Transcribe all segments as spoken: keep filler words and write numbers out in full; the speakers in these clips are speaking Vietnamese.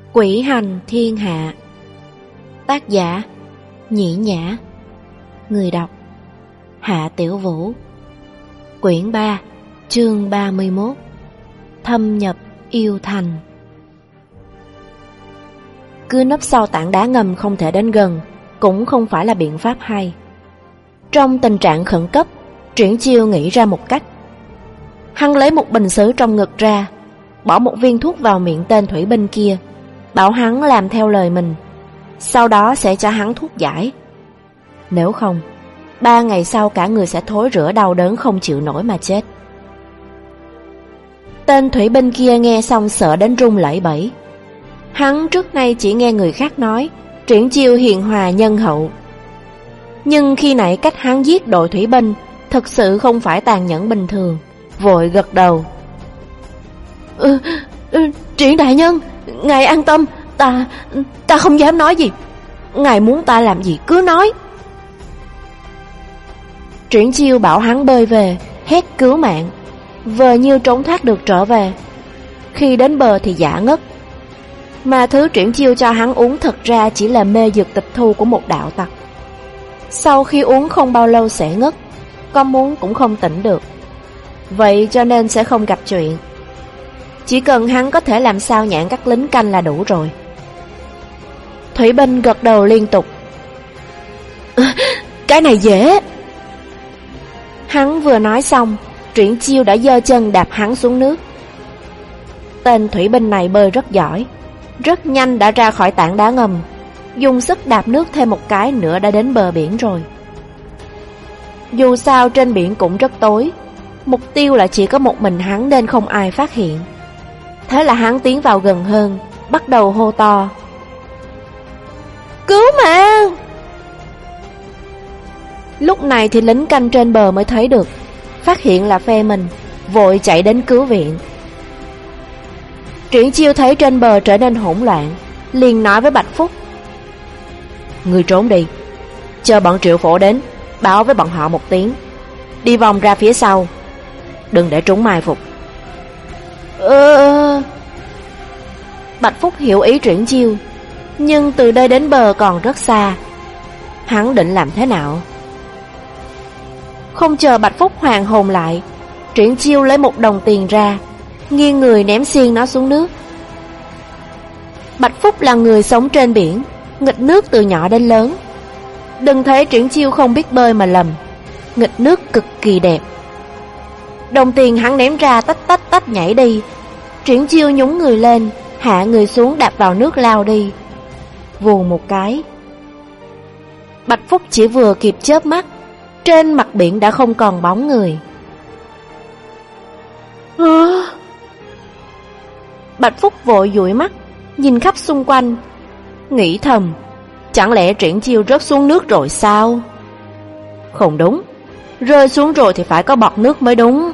Quỷ hành thiên hạ. Tác giả Nhĩ Nhã. Người đọc Hạ Tiểu Vũ. Quyển ba, chương ba mươi mốt. Thâm nhập yêu thành. Cứ nấp sau tảng đá ngầm không thể đến gần cũng không phải là biện pháp hay. Trong tình trạng khẩn cấp, Triển Chiêu nghĩ ra một cách. Hắn lấy một bình sứ trong ngực ra, bỏ một viên thuốc vào miệng tên thủy binh kia, bảo hắn làm theo lời mình, sau đó sẽ cho hắn thuốc giải. Nếu không, ba ngày sau cả người sẽ thối rữa đau đớn không chịu nổi mà chết. Tên thủy binh kia nghe xong sợ đến run lẩy bẩy. Hắn trước nay chỉ nghe người khác nói Triển Chiêu hiền hòa nhân hậu, nhưng khi nãy cách hắn giết đội thủy binh thực sự không phải tàn nhẫn bình thường, vội gật đầu. Ừ, ừ, Triển đại nhân, ngài an tâm, ta ta không dám nói gì. Ngài muốn ta làm gì cứ nói. Triển Chiêu bảo hắn bơi về, hét cứu mạng, vờ như trốn thoát được trở về. Khi đến bờ thì giả ngất. Mà thứ Triển Chiêu cho hắn uống thật ra chỉ là mê dược tịch thu của một đạo tặc. Sau khi uống không bao lâu sẽ ngất, có muốn cũng không tỉnh được. Vậy cho nên sẽ không gặp chuyện. Chỉ cần hắn có thể làm sao nhãn các lính canh là đủ rồi. Thủy binh gật đầu liên tục. À, cái này dễ. Hắn vừa nói xong, Triển Chiêu đã giơ chân đạp hắn xuống nước. Tên thủy binh này bơi rất giỏi, rất nhanh đã ra khỏi tảng đá ngầm, dùng sức đạp nước thêm một cái nữa đã đến bờ biển rồi. Dù sao trên biển cũng rất tối, mục tiêu là chỉ có một mình hắn nên không ai phát hiện. Thế là hắn tiến vào gần hơn, bắt đầu hô to. Cứu mạng! Lúc này thì lính canh trên bờ mới thấy được, phát hiện là phe mình, vội chạy đến cứu viện. Triển Chiêu thấy trên bờ trở nên hỗn loạn, liền nói với Bạch Phúc. Ngươi trốn đi, chờ bọn Triệu Phổ đến, báo với bọn họ một tiếng, đi vòng ra phía sau, đừng để chúng mai phục. Ờ... Bạch Phúc hiểu ý Triển Chiêu, nhưng từ đây đến bờ còn rất xa. Hắn định làm thế nào? Không chờ Bạch Phúc hoàn hồn lại, Triển Chiêu lấy một đồng tiền ra, nghiêng người ném xiên nó xuống nước. Bạch Phúc là người sống trên biển, nghịch nước từ nhỏ đến lớn. Đừng thấy Triển Chiêu không biết bơi mà lầm, nghịch nước cực kỳ đẹp. Đồng tiền hắn ném ra tách tách tách nhảy đi. Triển Chiêu nhúng người lên, hạ người xuống đạp vào nước lao đi. Vù một cái, Bạch Phúc chỉ vừa kịp chớp mắt, trên mặt biển đã không còn bóng người. À... Bạch Phúc vội dụi mắt, nhìn khắp xung quanh, nghĩ thầm, chẳng lẽ Triển Chiêu rớt xuống nước rồi sao? Không đúng, rơi xuống rồi thì phải có bọt nước mới đúng.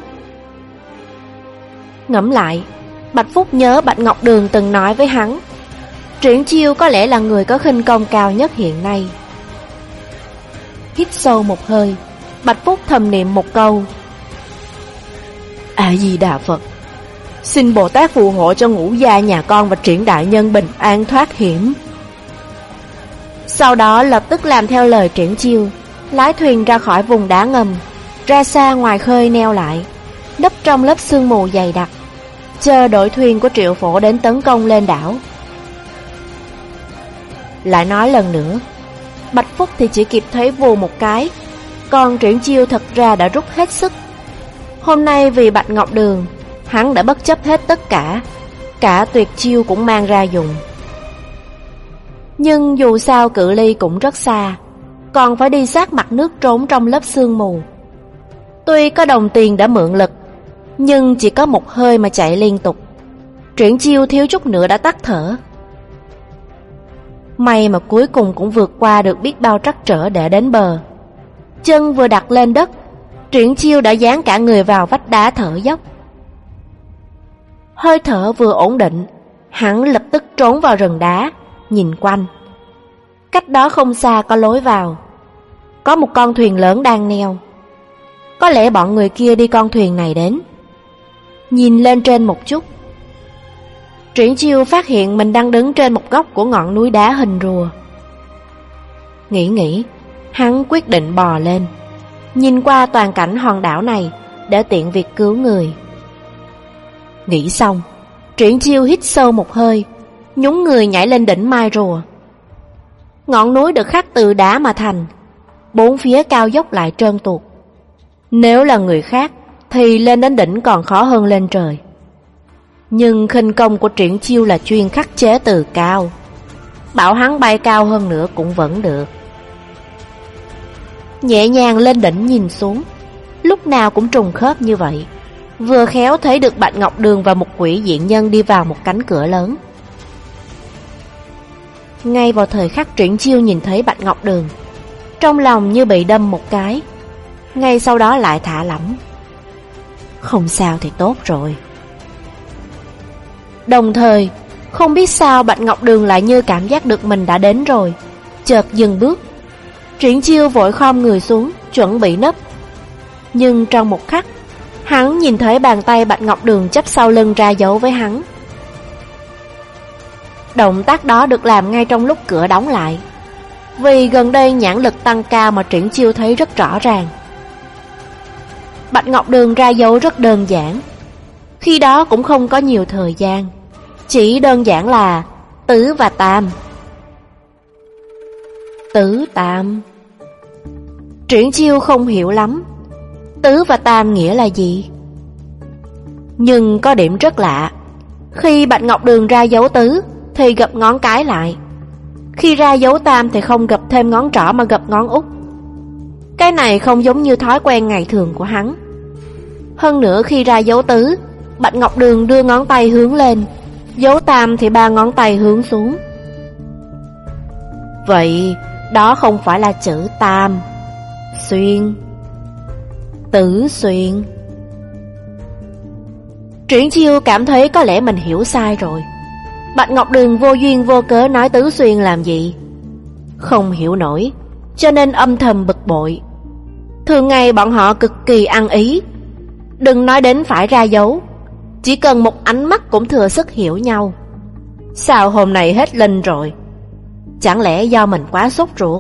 Ngẫm lại, Bạch Phúc nhớ Bạch Ngọc Đường từng nói với hắn, Triển Chiêu có lẽ là người có khinh công cao nhất hiện nay. Hít sâu một hơi, Bạch Phúc thầm niệm một câu. A Di Đà Phật, xin Bồ Tát phù hộ cho Ngũ gia nhà con và Triển đại nhân bình an thoát hiểm. Sau đó lập tức làm theo lời Triển Chiêu, lái thuyền ra khỏi vùng đá ngầm, ra xa ngoài khơi neo lại, nấp trong lớp sương mù dày đặc, chờ đội thuyền của Triệu Phổ đến tấn công lên đảo. Lại nói lần nữa, Bạch Phúc thì chỉ kịp thấy vù một cái, còn Triển Chiêu thật ra đã rút hết sức. Hôm nay vì Bạch Ngọc Đường, hắn đã bất chấp hết tất cả, cả tuyệt chiêu cũng mang ra dùng. Nhưng dù sao cự ly cũng rất xa, còn phải đi sát mặt nước trốn trong lớp sương mù. Tuy có đồng tiền đã mượn lực, nhưng chỉ có một hơi mà chạy liên tục, Triển Chiêu thiếu chút nữa đã tắt thở. May mà cuối cùng cũng vượt qua được biết bao trắc trở để đến bờ. Chân vừa đặt lên đất, Triển Chiêu đã dán cả người vào vách đá thở dốc. Hơi thở vừa ổn định, hắn lập tức trốn vào rừng đá, nhìn quanh. Cách đó không xa có lối vào, có một con thuyền lớn đang neo. Có lẽ bọn người kia đi con thuyền này đến. Nhìn lên trên một chút, Triển Chiêu phát hiện mình đang đứng trên một góc của ngọn núi đá hình rùa. Nghĩ nghĩ, hắn quyết định bò lên, nhìn qua toàn cảnh hòn đảo này để tiện việc cứu người. Nghĩ xong, Triển Chiêu hít sâu một hơi, nhún người nhảy lên đỉnh mai rùa. Ngọn núi được khắc từ đá mà thành, bốn phía cao dốc lại trơn tuột. Nếu là người khác thì lên đến đỉnh còn khó hơn lên trời. Nhưng khinh công của Triển Chiêu là chuyên khắc chế từ cao, bảo hắn bay cao hơn nữa cũng vẫn được. Nhẹ nhàng lên đỉnh nhìn xuống, lúc nào cũng trùng khớp như vậy. Vừa khéo thấy được Bạch Ngọc Đường và một quỷ diện nhân đi vào một cánh cửa lớn. Ngay vào thời khắc Triển Chiêu nhìn thấy Bạch Ngọc Đường, trong lòng như bị đâm một cái, ngay sau đó lại thả lỏng. Không sao thì tốt rồi. Đồng thời, không biết sao Bạch Ngọc Đường lại như cảm giác được mình đã đến rồi, chợt dừng bước. Triển Chiêu vội khom người xuống, chuẩn bị nấp. Nhưng trong một khắc, hắn nhìn thấy bàn tay Bạch Ngọc Đường chắp sau lưng ra dấu với hắn. Động tác đó được làm ngay trong lúc cửa đóng lại. Vì gần đây nhãn lực tăng cao mà Triển Chiêu thấy rất rõ ràng. Bạch Ngọc Đường ra dấu rất đơn giản. Khi đó cũng không có nhiều thời gian, chỉ đơn giản là tứ và tam. Tứ tam. Triển Chiêu không hiểu lắm tứ và tam nghĩa là gì. Nhưng có điểm rất lạ, khi Bạch Ngọc Đường ra dấu tứ thì gập ngón cái lại, khi ra dấu tam thì không gập thêm ngón trỏ mà gập ngón út. Cái này không giống như thói quen ngày thường của hắn. Hơn nữa khi ra dấu tứ, Bạch Ngọc Đường đưa ngón tay hướng lên, dấu tam thì ba ngón tay hướng xuống. Vậy đó không phải là chữ tam, xuyên, tứ xuyên. Triển Chiêu cảm thấy có lẽ mình hiểu sai rồi. Bạch Ngọc Đường vô duyên vô cớ nói tứ xuyên làm gì? Không hiểu nổi, cho nên âm thầm bực bội. Thường ngày bọn họ cực kỳ ăn ý, đừng nói đến phải ra dấu, chỉ cần một ánh mắt cũng thừa sức hiểu nhau. Sao hôm nay hết linh rồi? Chẳng lẽ do mình quá sốt ruột?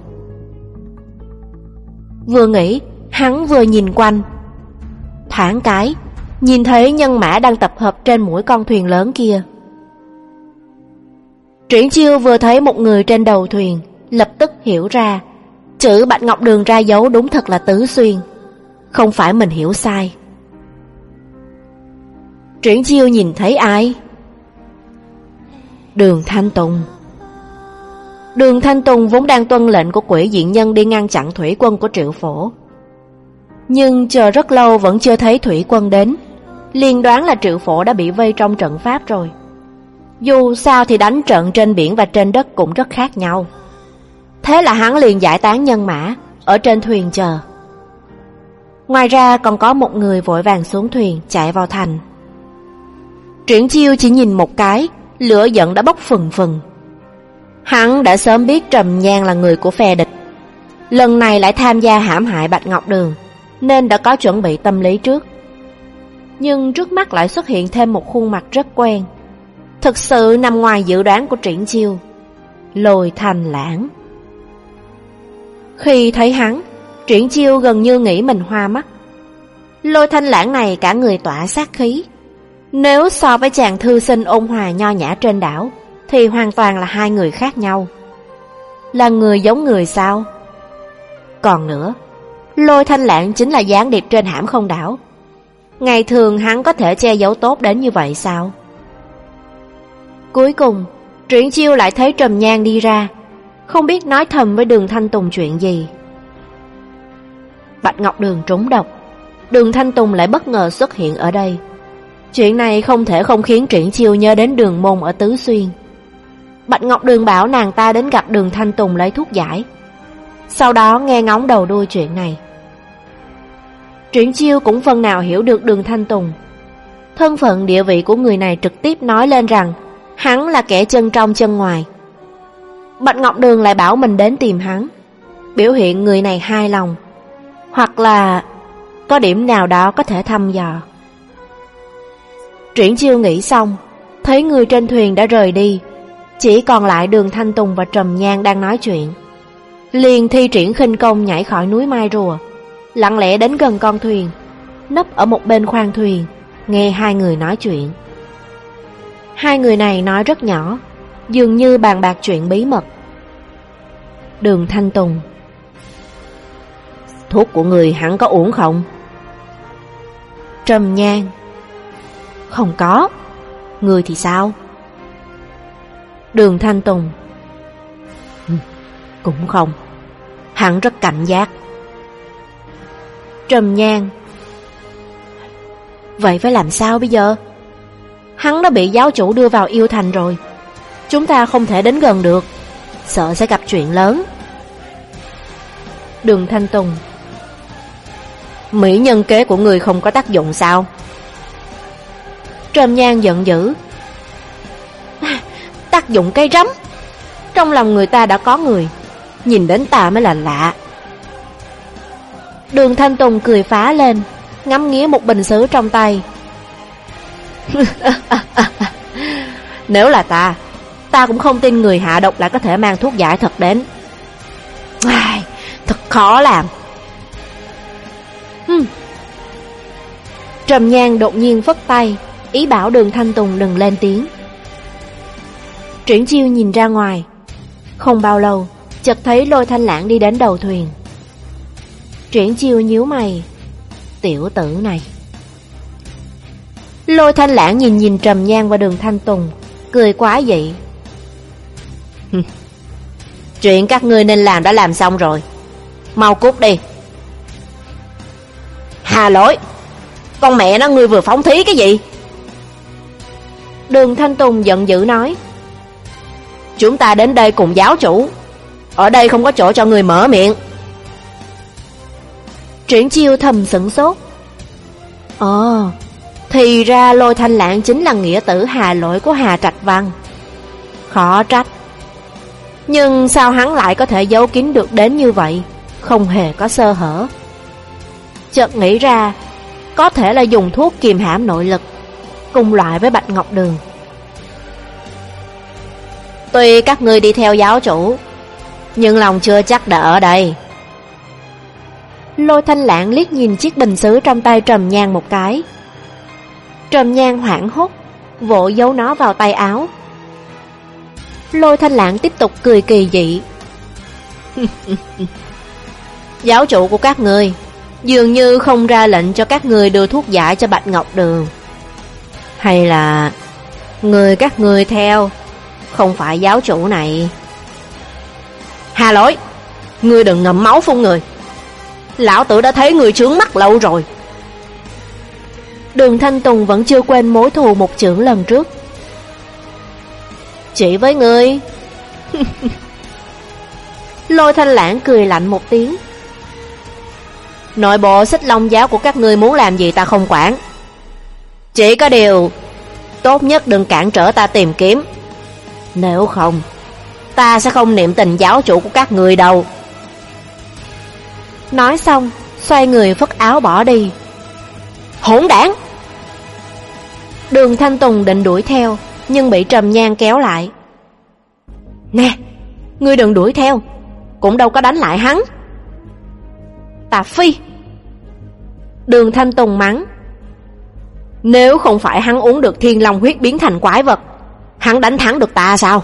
Vừa nghĩ, hắn vừa nhìn quanh. Thoáng cái, nhìn thấy nhân mã đang tập hợp trên mũi con thuyền lớn kia. Triển Chiêu vừa thấy một người trên đầu thuyền, lập tức hiểu ra, chữ Bạch Ngọc Đường ra dấu đúng thật là tứ xuyên, không phải mình hiểu sai. Triển Chiêu nhìn thấy ai? Đường Thanh Tùng. Đường Thanh Tùng vốn đang tuân lệnh của quỷ diện nhân đi ngăn chặn thủy quân của Triệu Phổ, nhưng chờ rất lâu vẫn chưa thấy thủy quân đến, liền đoán là Triệu Phổ đã bị vây trong trận pháp rồi. Dù sao thì đánh trận trên biển và trên đất cũng rất khác nhau. Thế là hắn liền giải tán nhân mã ở trên thuyền chờ. Ngoài ra còn có một người vội vàng xuống thuyền chạy vào thành. Triển Chiêu chỉ nhìn một cái, lửa giận đã bốc phừng phừng. Hắn đã sớm biết Trầm Nhan là người của phe địch, lần này lại tham gia hãm hại Bạch Ngọc Đường, nên đã có chuẩn bị tâm lý trước. Nhưng trước mắt lại xuất hiện thêm một khuôn mặt rất quen, thực sự nằm ngoài dự đoán của Triển Chiêu. Lôi Thanh Lãng. Khi thấy hắn, Triển Chiêu gần như nghĩ mình hoa mắt. Lôi Thanh Lãng này cả người tỏa sát khí, nếu so với chàng thư sinh ôn hòa nho nhã trên đảo thì hoàn toàn là hai người khác nhau. Là người giống người sao? Còn nữa, Lôi Thanh Lãng chính là gián điệp trên hãm không đảo. Ngày thường hắn có thể che giấu tốt đến như vậy sao? Cuối cùng, Triển Chiêu lại thấy Trầm Nhan đi ra, không biết nói thầm với Đường Thanh Tùng chuyện gì. Bạch Ngọc Đường trúng độc, Đường Thanh Tùng lại bất ngờ xuất hiện ở đây. Chuyện này không thể không khiến Triển Chiêu nhớ đến Đường Môn ở Tứ Xuyên. Bạch Ngọc Đường bảo nàng ta đến gặp Đường Thanh Tùng lấy thuốc giải, sau đó nghe ngóng đầu đuôi chuyện này. Triển Chiêu cũng phần nào hiểu được Đường Thanh Tùng. Thân phận địa vị của người này trực tiếp nói lên rằng hắn là kẻ chân trong chân ngoài. Bạch Ngọc Đường lại bảo mình đến tìm hắn, biểu hiện người này hài lòng, hoặc là có điểm nào đó có thể thăm dò. Triển Chiêu nghĩ xong, thấy người trên thuyền đã rời đi, chỉ còn lại Đường Thanh Tùng và Trầm Nhan đang nói chuyện. Liền thi triển khinh công nhảy khỏi núi Mai Rùa, lặng lẽ đến gần con thuyền, nấp ở một bên khoang thuyền, nghe hai người nói chuyện. Hai người này nói rất nhỏ, dường như bàn bạc chuyện bí mật. Đường Thanh Tùng: thuốc của người hẳn có uổng không? Trầm Nhan: không có. Người thì sao? Đường Thanh Tùng: cũng không. Hắn rất cảnh giác. Trầm Nhan: vậy phải làm sao bây giờ? Hắn đã bị giáo chủ đưa vào yêu thành rồi, chúng ta không thể đến gần được, sợ sẽ gặp chuyện lớn. Đường Thanh Tùng: mỹ nhân kế của người không có tác dụng sao? Trầm Nhan giận dữ: tác dụng cái rắm. Trong lòng người ta đã có người, nhìn đến ta mới là lạ. Đường Thanh Tùng cười phá lên, ngắm nghía một bình sứ trong tay. Nếu là ta, ta cũng không tin người hạ độc lại có thể mang thuốc giải thật đến. Ai, thật khó làm. Hừm. Trầm Nhan đột nhiên phất tay, ý bảo Đường Thanh Tùng đừng lên tiếng. Triển Chiêu nhìn ra ngoài, không bao lâu chợt thấy Lôi Thanh Lãng đi đến đầu thuyền. Triển Chiêu nhíu mày: tiểu tử này. Lôi Thanh Lãng nhìn nhìn Trầm Nhan và Đường Thanh Tùng, cười quá dị: chuyện các ngươi nên làm đã làm xong rồi, mau cút đi. Hà Lỗi, con mẹ nó, ngươi vừa phóng thí cái gì? Đường Thanh Tùng giận dữ nói: chúng ta đến đây cùng giáo chủ, ở đây không có chỗ cho người mở miệng. Triển Chiêu thầm sửng sốt. Ồ, thì ra Lôi Thanh Lãng chính là nghĩa tử Hà Lỗi của Hà Trạch Văn. Khó trách. Nhưng sao hắn lại có thể giấu kín được đến như vậy, không hề có sơ hở. Chợt nghĩ ra, có thể là dùng thuốc kiềm hãm nội lực, cùng loại với Bạch Ngọc Đường. Tuy các ngươi đi theo giáo chủ, nhưng lòng chưa chắc đã ở đây. Lôi Thanh Lãng liếc nhìn chiếc bình sứ trong tay Trầm Nhan một cái. Trầm Nhan hoảng hốt, vội giấu nó vào tay áo. Lôi Thanh Lãng tiếp tục cười kỳ dị. Giáo chủ của các ngươi dường như không ra lệnh cho các ngươi đưa thuốc giải cho Bạch Ngọc Đường. Hay là người các ngươi theo không phải giáo chủ này? Hà Lỗi, ngươi đừng ngậm máu phun người. Lão tử đã thấy người trướng mắt lâu rồi. Đường Thanh Tùng vẫn chưa quên mối thù một chưởng lần trước. Chỉ với ngươi. Lôi Thanh Lãng cười lạnh một tiếng. Nội bộ Xích Long giáo của các ngươi muốn làm gì ta không quản. Chỉ có điều tốt nhất đừng cản trở ta tìm kiếm. Nếu không, ta sẽ không niệm tình giáo chủ của các ngươi đâu. Nói xong, xoay người phất áo bỏ đi. Hỗn đản! Đường Thanh Tùng định đuổi theo, nhưng bị Trầm Nhan kéo lại. Nè, ngươi đừng đuổi theo, cũng đâu có đánh lại hắn. Tà phi! Đường Thanh Tùng mắng. Nếu không phải hắn uống được thiên long huyết biến thành quái vật, hắn đánh thắng được ta sao?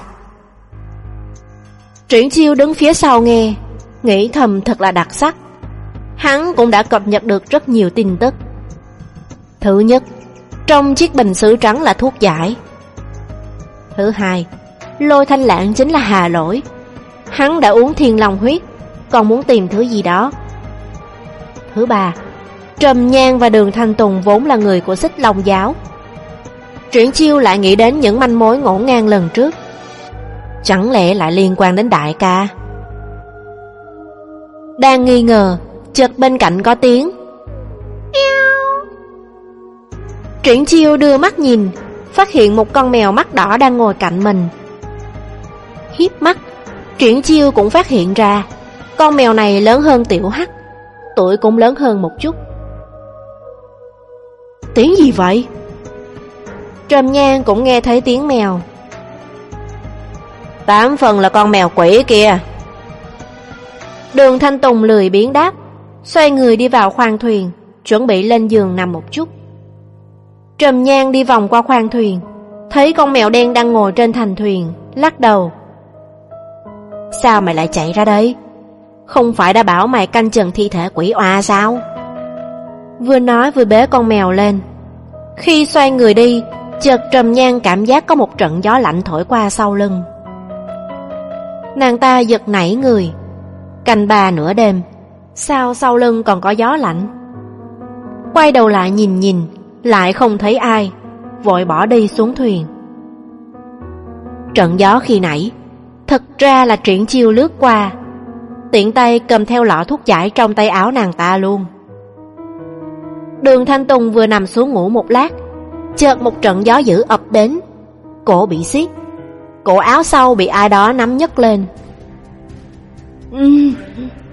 Triển Chiêu đứng phía sau nghe, nghĩ thầm thật là đặc sắc. Hắn cũng đã cập nhật được rất nhiều tin tức. Thứ nhất, trong chiếc bình sứ trắng là thuốc giải. Thứ hai, Lôi Thanh Lãng chính là Hà Lỗi. Hắn đã uống thiên long huyết, còn muốn tìm thứ gì đó. Thứ ba, Trầm Nhan và Đường Thanh Tùng vốn là người của Xích Long giáo. Triển Chiêu lại nghĩ đến những manh mối ngổn ngang lần trước. Chẳng lẽ lại liên quan đến đại ca? Đang nghi ngờ, chợt bên cạnh có tiếng. Triển Chiêu đưa mắt nhìn, phát hiện một con mèo mắt đỏ đang ngồi cạnh mình. Hiếp mắt, Triển Chiêu cũng phát hiện ra con mèo này lớn hơn Tiểu Hắc, tuổi cũng lớn hơn một chút. Tiếng gì vậy? Trầm Nhan cũng nghe thấy tiếng mèo. Tám phần là con mèo quỷ kia. Đường Thanh Tùng lười biếng đáp, xoay người đi vào khoang thuyền, chuẩn bị lên giường nằm một chút. Trầm Nhan đi vòng qua khoang thuyền, thấy con mèo đen đang ngồi trên thành thuyền, lắc đầu. Sao mày lại chạy ra đây? Không phải đã bảo mày canh chừng thi thể quỷ oa sao? Vừa nói vừa bế con mèo lên. Khi xoay người đi, chợt Trầm Nhan cảm giác có một trận gió lạnh thổi qua sau lưng. Nàng ta giật nảy người. Canh ba nửa đêm, sao sau lưng còn có gió lạnh? Quay đầu lại nhìn nhìn, lại không thấy ai, vội bỏ đi xuống thuyền. Trận gió khi nãy thật ra là Triển Chiêu lướt qua, tiện tay cầm theo lọ thuốc giải trong tay áo nàng ta luôn. Đường Thanh Tùng vừa nằm xuống ngủ một lát, chợt một trận gió dữ ập đến, cổ bị siết, cổ áo sau bị ai đó nắm nhấc lên. Uhm.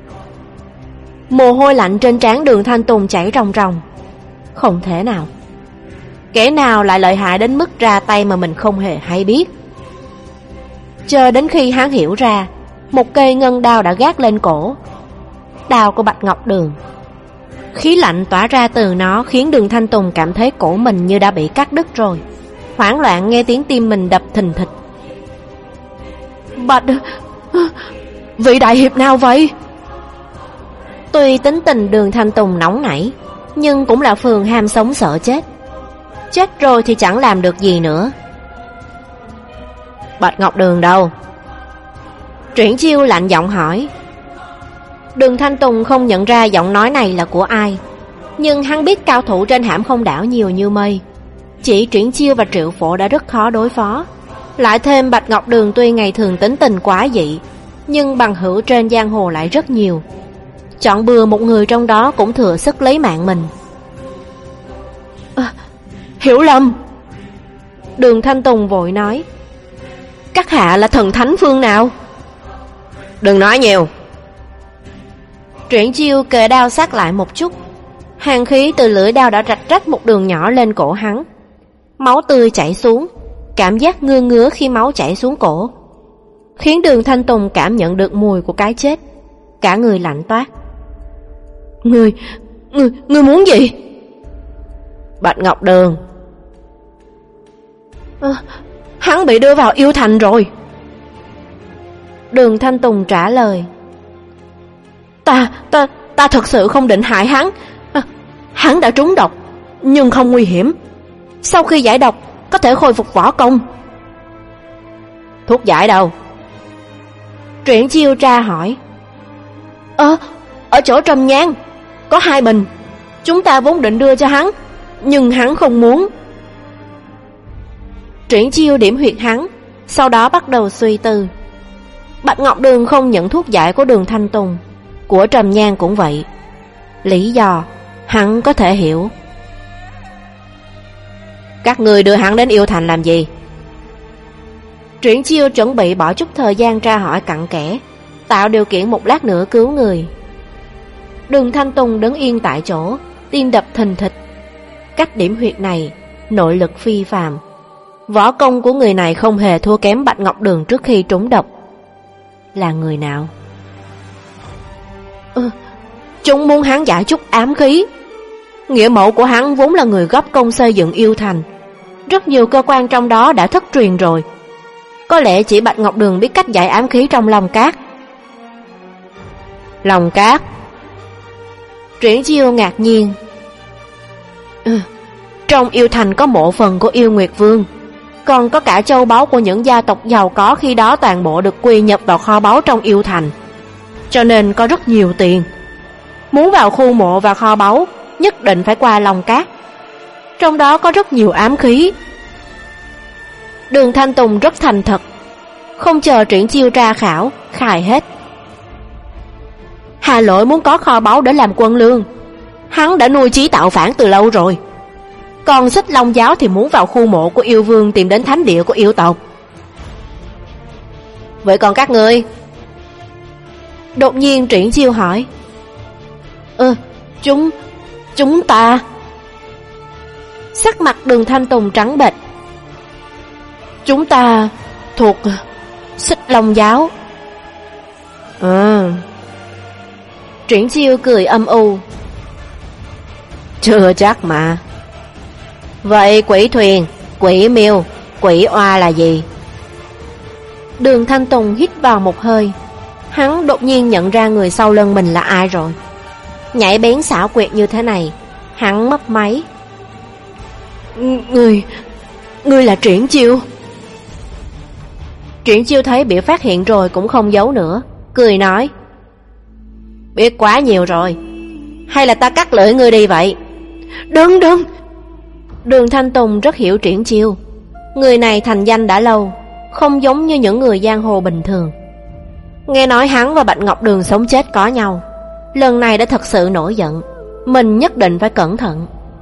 Mồ hôi lạnh trên trán Đường Thanh Tùng chảy ròng ròng. Không thể nào, kẻ nào lại lợi hại đến mức ra tay mà mình không hề hay biết. Chờ đến khi hắn hiểu ra, một cây ngân đao đã gác lên cổ, đao của Bạch Ngọc Đường. Khí lạnh tỏa ra từ nó khiến Đường Thanh Tùng cảm thấy cổ mình như đã bị cắt đứt rồi, hoảng loạn nghe tiếng tim mình đập thình thịch. Bạch... vị đại hiệp nào vậy? Tuy tính tình Đường Thanh Tùng nóng nảy, nhưng cũng là phường ham sống sợ chết. Chết rồi thì chẳng làm được gì nữa. Bạch Ngọc Đường đâu? Triển Chiêu lạnh giọng hỏi. Đường Thanh Tùng không nhận ra giọng nói này là của ai, nhưng hắn biết cao thủ trên Hãm Không đảo nhiều như mây. Chỉ Triển Chiêu và Triệu Phổ đã rất khó đối phó, lại thêm Bạch Ngọc Đường tuy ngày thường tính tình quá dị, nhưng bằng hữu trên giang hồ lại rất nhiều. Chọn bừa một người trong đó cũng thừa sức lấy mạng mình. À, hiểu lầm. Đường Thanh Tùng vội nói. Các hạ là thần thánh phương nào? Đừng nói nhiều. Triển Chiêu kề đao sát lại một chút, hàn khí từ lưỡi đao đã rạch rách một đường nhỏ lên cổ hắn. Máu tươi chảy xuống, cảm giác ngứa ngứa khi máu chảy xuống cổ, khiến Đường Thanh Tùng cảm nhận được mùi của cái chết, cả người lạnh toát. Ngươi, ngươi, ngươi muốn gì? Bạch Ngọc Đường. À, hắn bị đưa vào yêu thành rồi. Đường Thanh Tùng trả lời. Ta, ta, ta thật sự không định hại hắn. À, hắn đã trúng độc, nhưng không nguy hiểm. Sau khi giải độc, có thể khôi phục võ công. Thuốc giải đâu? Triển Chiêu tra hỏi. Ờ, ở chỗ Trầm Nhan, có hai bình. Chúng ta vốn định đưa cho hắn, nhưng hắn không muốn. Triển Chiêu điểm huyệt hắn, sau đó bắt đầu suy tư. Bạch Ngọc Đường không nhận thuốc giải của Đường Thanh Tùng, của Trầm Nhan cũng vậy. Lý do hắn có thể hiểu. Các người đưa hắn đến yêu thành làm gì? Triển Chiêu chuẩn bị bỏ chút thời gian tra hỏi cặn kẽ, tạo điều kiện một lát nữa cứu người. Đường Thanh Tùng đứng yên tại chỗ, tim đập thình thịch. Cách điểm huyệt này, nội lực phi phàm. Võ công của người này không hề thua kém Bạch Ngọc Đường trước khi trúng độc. Là người nào? Ừ, chúng muốn hắn giải chút ám khí. Nghĩa mẫu của hắn vốn là người góp công xây dựng yêu thành, rất nhiều cơ quan trong đó đã thất truyền rồi. Có lẽ chỉ Bạch Ngọc Đường biết cách giải ám khí trong lòng cát. Lòng cát? Triển Chiêu ngạc nhiên. Ừ, trong yêu thành có mộ phần của Yêu Nguyệt Vương, còn có cả châu báu của những gia tộc giàu có khi đó toàn bộ được quy nhập vào kho báu trong yêu thành, cho nên có rất nhiều tiền. Muốn vào khu mộ và kho báu, nhất định phải qua lòng cát. Trong đó có rất nhiều ám khí. Đường Thanh Tùng rất thành thật, không chờ Triển Chiêu tra khảo, khai hết. Hà Lỗi muốn có kho báu để làm quân lương, hắn đã nuôi chí tạo phản từ lâu rồi. Còn Xích Long giáo thì muốn vào khu mộ của yêu vương tìm đến thánh địa của yêu tộc. Vậy còn các ngươi? Đột nhiên Triển Chiêu hỏi. Ừ, chúng... chúng ta... Sắc mặt Đường Thanh Tùng trắng bệch, Chúng ta thuộc Xích Long giáo. À. Triển Chiêu cười âm u. Chưa chắc mà. Vậy quỷ thuyền, quỷ miêu, quỷ oa là gì? Đường Thanh Tùng hít vào một hơi. Hắn đột nhiên nhận ra người sau lưng mình là ai rồi. Nhảy bén xảo quyệt như thế này, hắn mấp máy. Người, người là Triển Chiêu. Triển Chiêu thấy bị phát hiện rồi cũng không giấu nữa, cười nói. Biết quá nhiều rồi, hay là ta cắt lưỡi ngươi đi vậy? Đừng đừng. Đường Thanh Tùng rất hiểu Triển Chiêu. Người này thành danh đã lâu, không giống như những người giang hồ bình thường. Nghe nói hắn và Bạch Ngọc Đường sống chết có nhau, lần này đã thật sự nổi giận. Mình nhất định phải cẩn thận.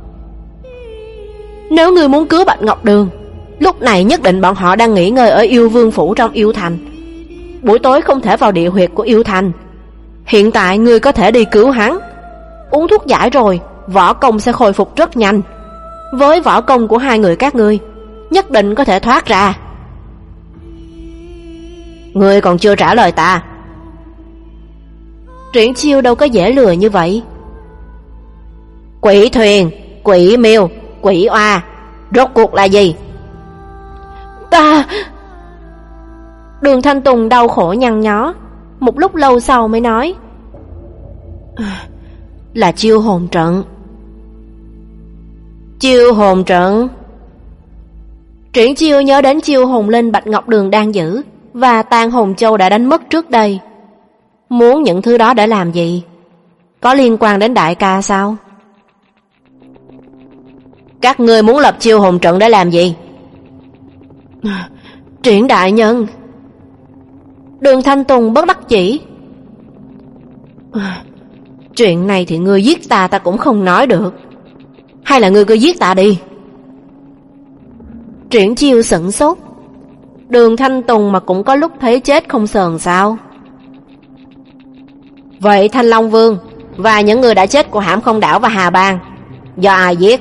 Nếu ngươi muốn cứu Bạch Ngọc Đường, lúc này nhất định bọn họ đang nghỉ ngơi ở Yêu Vương Phủ trong Yêu Thành. Buổi tối không thể vào địa huyệt của Yêu Thành. Hiện tại ngươi có thể đi cứu hắn. Uống thuốc giải rồi, võ công sẽ khôi phục rất nhanh. Với võ công của hai người các ngươi, nhất định có thể thoát ra. Ngươi còn chưa trả lời ta. Triển Chiêu đâu có dễ lừa như vậy. Quỷ thuyền, quỷ miêu, quỷ oa, rốt cuộc là gì? Ta... Đường Thanh Tùng đau khổ nhăn nhó. Một lúc lâu sau mới nói. Là chiêu hồn trận. Chiêu hồn trận. Triển Chiêu nhớ đến chiêu hồn linh Bạch Ngọc Đường đang giữ và Tàn Hồn Châu đã đánh mất trước đây. Muốn những thứ đó để làm gì? Có liên quan đến đại ca sao? Các ngươi muốn lập chiêu hồn trận để làm gì? Triển đại nhân. Đường Thanh Tùng bất đắc chỉ. Chuyện này thì ngươi giết ta ta cũng không nói được. Hay là ngươi cứ giết ta đi. Triển Chiêu sửng sốt. Đường Thanh Tùng mà cũng có lúc thấy chết không sờn sao? Vậy Thanh Long Vương và những người đã chết của Hãm Không Đảo và Hà Bang do ai giết?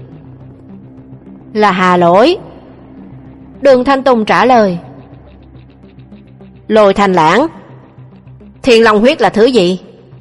Là Hà Lỗi. Đường Thanh Tùng trả lời. Lôi Thanh Lãng. Thiên Long huyết là thứ gì?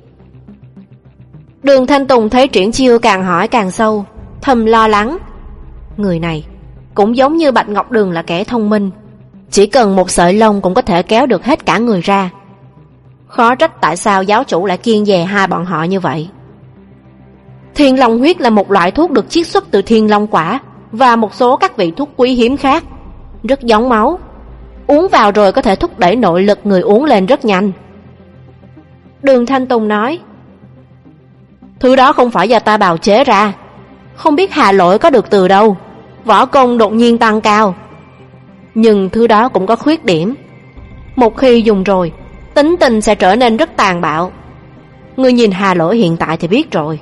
Đường Thanh Tùng thấy Triển Chiêu càng hỏi càng sâu, thầm lo lắng. Người này cũng giống như Bạch Ngọc Đường là kẻ thông minh, chỉ cần một sợi lông cũng có thể kéo được hết cả người ra. Khó trách tại sao giáo chủ lại kiêng dè hai bọn họ như vậy. Thiên Long huyết là một loại thuốc được chiết xuất từ thiên long quả và một số các vị thuốc quý hiếm khác, rất giống máu. Uống vào rồi có thể thúc đẩy nội lực người uống lên rất nhanh. Đường Thanh Tùng nói. Thứ đó không phải do ta bào chế ra. Không biết Hà Lỗi có được từ đâu, võ công đột nhiên tăng cao. Nhưng thứ đó cũng có khuyết điểm. Một khi dùng rồi, tính tình sẽ trở nên rất tàn bạo. Ngươi nhìn Hà Lỗi hiện tại thì biết rồi.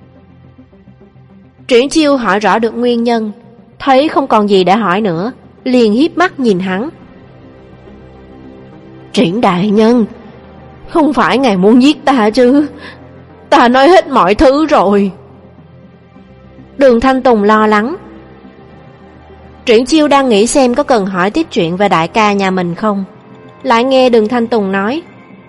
Triển Chiêu hỏi rõ được nguyên nhân, thấy không còn gì để hỏi nữa, liền hiếp mắt nhìn hắn. Triển đại nhân, không phải ngài muốn giết ta chứ? Ta nói hết mọi thứ rồi. Đường Thanh Tùng lo lắng. Triển Chiêu đang nghĩ xem có cần hỏi tiếp chuyện về đại ca nhà mình không, lại nghe Đường Thanh Tùng nói.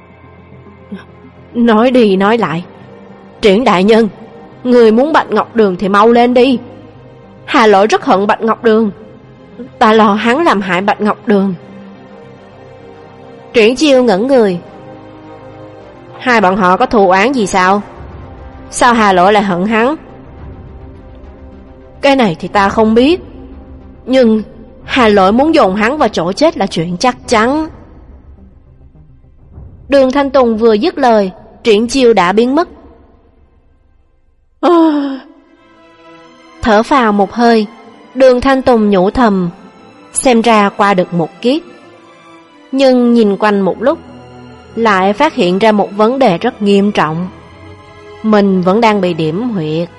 Nói đi nói lại. Triển đại nhân, người muốn Bạch Ngọc Đường thì mau lên đi. Hà Lỗi rất hận Bạch Ngọc Đường. Ta lo hắn làm hại Bạch Ngọc Đường. Triển Chiêu ngẩn người. Hai bọn họ có thù oán gì sao? Sao Hà Lỗi lại hận hắn? Cái này thì ta không biết. Nhưng Hà Lỗi muốn dồn hắn vào chỗ chết là chuyện chắc chắn. Đường Thanh Tùng vừa dứt lời, Triển Chiêu đã biến mất. À... Thở phào một hơi, Đường Thanh Tùng nhủ thầm, xem ra qua được một kiếp. Nhưng nhìn quanh một lúc, lại phát hiện ra một vấn đề rất nghiêm trọng. Mình vẫn đang bị điểm huyệt.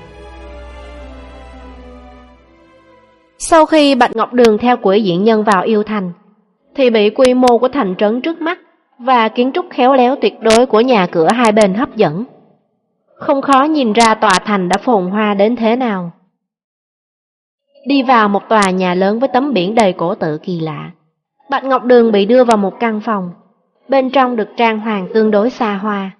Sau khi Bạch Ngọc Đường theo quỷ diện nhân vào Yêu Thành, thì bị quy mô của thành trấn trước mắt và kiến trúc khéo léo tuyệt đối của nhà cửa hai bên hấp dẫn. Không khó nhìn ra tòa thành đã phồn hoa đến thế nào. đi vào một tòa nhà lớn với tấm biển đầy cổ tự kỳ lạ. Bạch Ngọc Đường bị đưa vào một căn phòng, bên trong được trang hoàng tương đối xa hoa.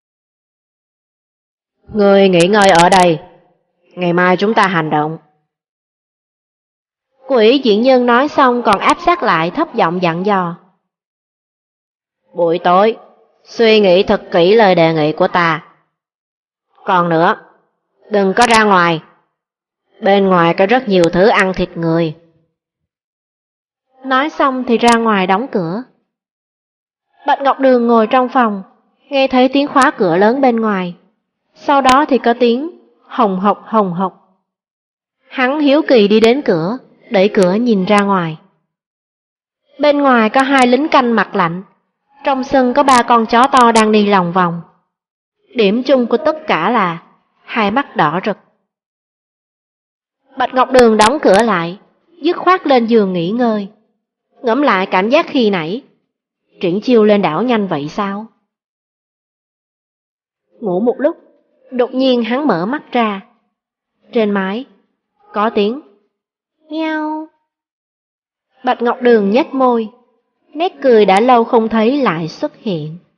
Người nghỉ ngơi ở đây, ngày mai chúng ta hành động. Quỷ diễn nhân nói xong còn áp sát lại thấp giọng dặn dò. Buổi tối, suy nghĩ thật kỹ lời đề nghị của ta. Còn nữa, đừng có ra ngoài. Bên ngoài có rất nhiều thứ ăn thịt người. Nói xong thì ra ngoài đóng cửa. Bạch Ngọc Đường ngồi trong phòng, nghe thấy tiếng khóa cửa lớn bên ngoài. Sau đó thì có tiếng hồng hộc hồng hộc. Hắn hiếu kỳ đi đến cửa, đẩy cửa nhìn ra ngoài. Bên ngoài có hai lính canh mặt lạnh. Trong sân có ba con chó to đang đi lòng vòng. Điểm chung của tất cả là hai mắt đỏ rực. Bạch Ngọc Đường đóng cửa lại, dứt khoát lên giường nghỉ ngơi. Ngẫm lại cảm giác khi nãy, Triển Chiêu lên đảo nhanh vậy sao? Ngủ một lúc, đột nhiên hắn mở mắt ra. Trên mái, có tiếng Nhao. Bạch Ngọc Đường nhếch môi, nét cười đã lâu không thấy lại xuất hiện.